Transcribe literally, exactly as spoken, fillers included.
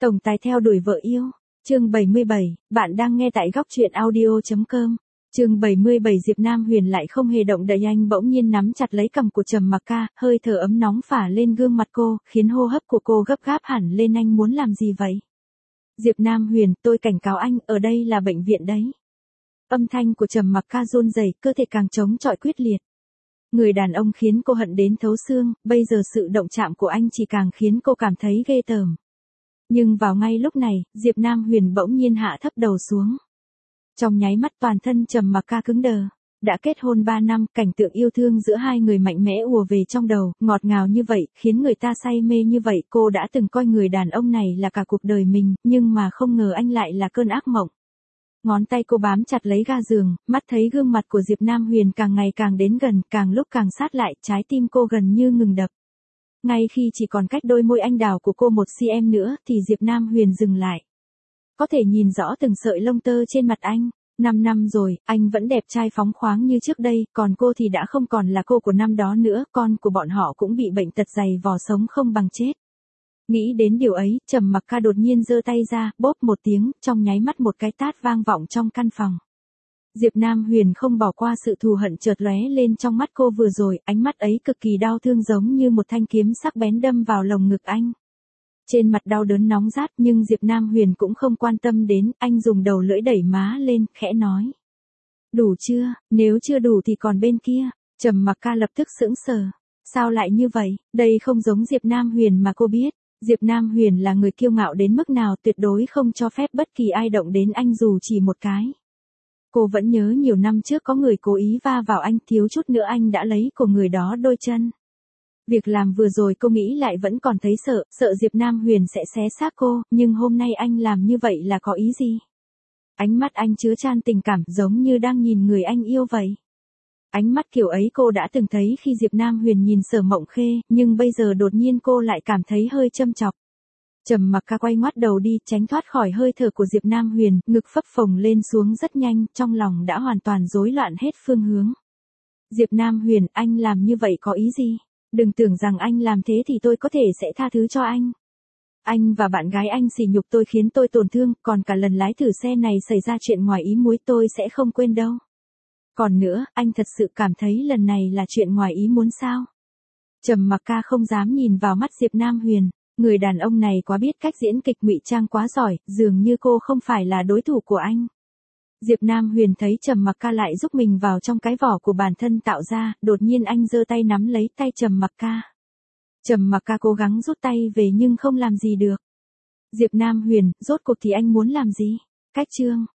Tổng tài theo đuổi vợ yêu. Chương bảy mươi bảy, bạn đang nghe tại góc truyện audio chấm com. Chương bảy mươi bảy Diệp Nam Huyền lại không hề động đậy, anh bỗng nhiên nắm chặt lấy cằm của Trầm Mặc Ca, hơi thở ấm nóng phả lên gương mặt cô, khiến hô hấp của cô gấp gáp hẳn lên. Anh muốn làm gì vậy? Diệp Nam Huyền, tôi cảnh cáo anh, ở đây là bệnh viện đấy. Âm thanh của Trầm Mặc Ca run rẩy, cơ thể càng chống chọi quyết liệt. Người đàn ông khiến cô hận đến thấu xương, bây giờ sự động chạm của anh chỉ càng khiến cô cảm thấy ghê tởm. Nhưng vào ngay lúc này, Diệp Nam Huyền bỗng nhiên hạ thấp đầu xuống. Trong nháy mắt toàn thân Trầm Mặc Ca cứng đờ. Đã kết hôn ba năm, cảnh tượng yêu thương giữa hai người mạnh mẽ ùa về trong đầu, ngọt ngào như vậy, khiến người ta say mê như vậy. Cô đã từng coi người đàn ông này là cả cuộc đời mình, nhưng mà không ngờ anh lại là cơn ác mộng. Ngón tay cô bám chặt lấy ga giường, mắt thấy gương mặt của Diệp Nam Huyền càng ngày càng đến gần, càng lúc càng sát lại, trái tim cô gần như ngừng đập. Ngay khi chỉ còn cách đôi môi anh đào của cô một xăng-ti-mét nữa, thì Diệp Nam Huyền dừng lại. Có thể nhìn rõ từng sợi lông tơ trên mặt anh. Năm năm rồi, anh vẫn đẹp trai phóng khoáng như trước đây, còn cô thì đã không còn là cô của năm đó nữa, con của bọn họ cũng bị bệnh tật dày vò sống không bằng chết. Nghĩ đến điều ấy, Trầm Mặc Ca đột nhiên giơ tay ra, bóp một tiếng, trong nháy mắt một cái tát vang vọng trong căn phòng. Diệp Nam Huyền không bỏ qua sự thù hận chợt lóe lên trong mắt cô vừa rồi, ánh mắt ấy cực kỳ đau thương giống như một thanh kiếm sắc bén đâm vào lồng ngực anh. Trên mặt đau đớn nóng rát nhưng Diệp Nam Huyền cũng không quan tâm đến, anh dùng đầu lưỡi đẩy má lên, khẽ nói. Đủ chưa, nếu chưa đủ thì còn bên kia. Trầm Mặc Ca lập tức sững sờ. Sao lại như vậy, đây không giống Diệp Nam Huyền mà cô biết. Diệp Nam Huyền là người kiêu ngạo đến mức nào, tuyệt đối không cho phép bất kỳ ai động đến anh dù chỉ một cái. Cô vẫn nhớ nhiều năm trước có người cố ý va vào anh, thiếu chút nữa anh đã lấy của người đó đôi chân. Việc làm vừa rồi cô nghĩ lại vẫn còn thấy sợ, sợ Diệp Nam Huyền sẽ xé xác cô, nhưng hôm nay anh làm như vậy là có ý gì? Ánh mắt anh chứa chan tình cảm giống như đang nhìn người anh yêu vậy. Ánh mắt kiểu ấy cô đã từng thấy khi Diệp Nam Huyền nhìn Sở Mộng Khê, nhưng bây giờ đột nhiên cô lại cảm thấy hơi châm chọc. Trầm Mặc Ca quay ngoắt đầu đi, tránh thoát khỏi hơi thở của Diệp Nam Huyền, ngực phập phồng lên xuống rất nhanh, trong lòng đã hoàn toàn rối loạn hết phương hướng. Diệp Nam Huyền, anh làm như vậy có ý gì? Đừng tưởng rằng anh làm thế thì tôi có thể sẽ tha thứ cho anh. Anh và bạn gái anh sỉ nhục tôi khiến tôi tổn thương, còn cả lần lái thử xe này xảy ra chuyện ngoài ý muốn tôi sẽ không quên đâu. Còn nữa, anh thật sự cảm thấy lần này là chuyện ngoài ý muốn sao? Trầm Mặc Ca không dám nhìn vào mắt Diệp Nam Huyền, người đàn ông này quá biết cách diễn kịch, ngụy trang quá giỏi, dường như cô không phải là đối thủ của anh. Diệp Nam Huyền thấy Trầm Mặc Ca lại giúp mình vào trong cái vỏ của bản thân tạo ra, đột nhiên anh giơ tay nắm lấy tay Trầm Mặc Ca. Trầm Mặc Ca cố gắng rút tay về nhưng không làm gì được. Diệp Nam Huyền, rốt cuộc thì anh muốn làm gì? Cách chương.